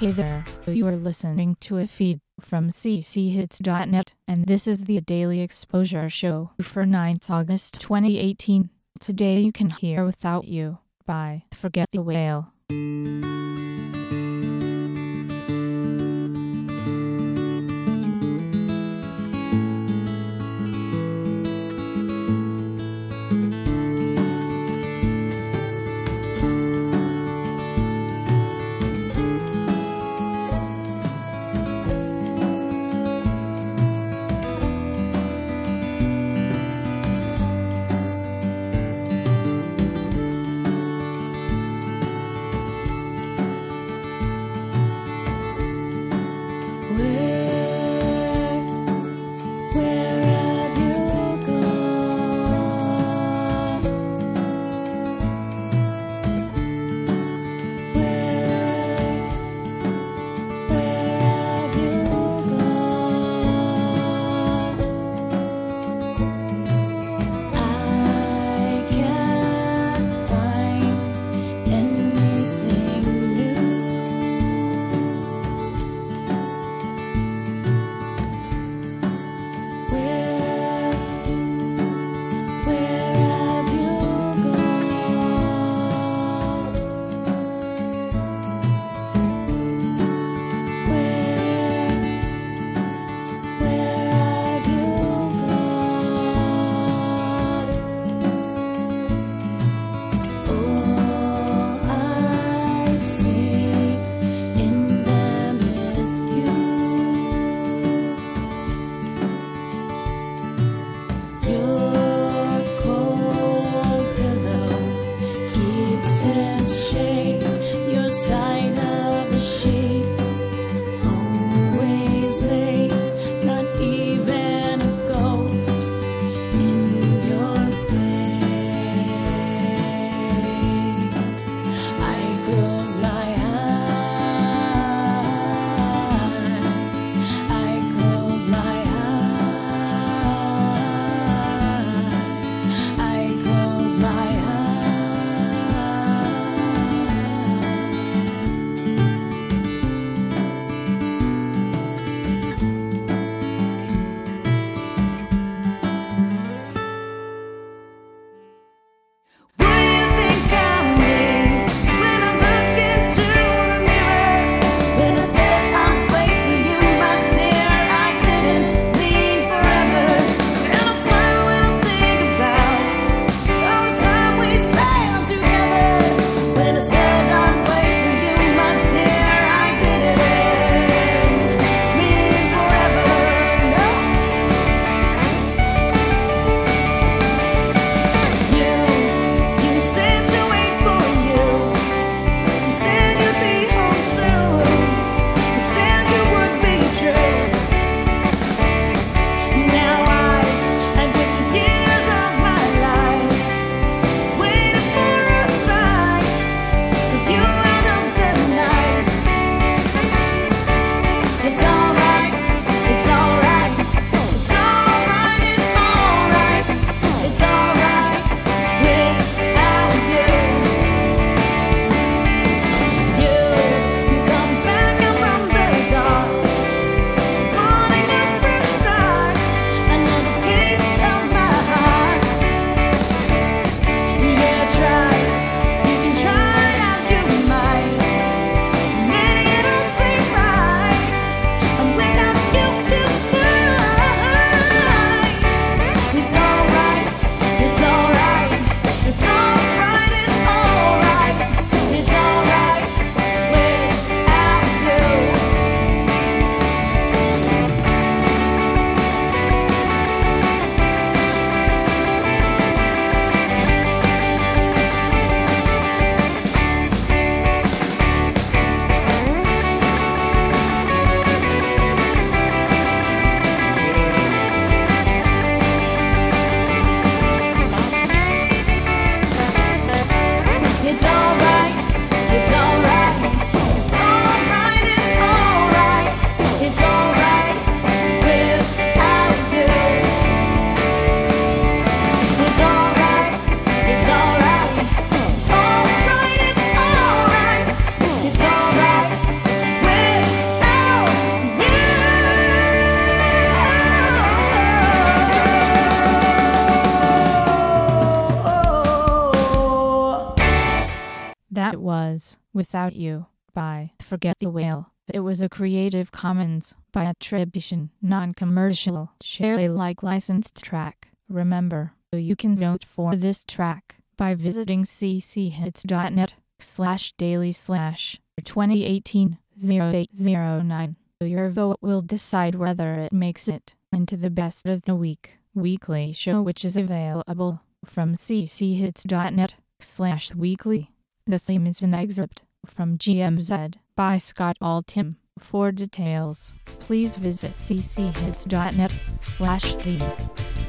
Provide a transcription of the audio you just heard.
Hey there, you are listening to a feed from cchits.net, and this is the Daily Exposure Show for 9th August 2018. Today you can hear Without You by Forget the Whale. was Without You by Forget the Whale. It was a Creative Commons by attribution, non-commercial, share Alike licensed track. Remember, you can vote for this track by visiting cchits.net/daily/2018-0809. Your vote will decide whether it makes it into the Best of the Week weekly show, which is available from cchits.net/weekly. The theme is an excerpt from GMZ by Scott Altham. For details, please visit cchits.net/theme.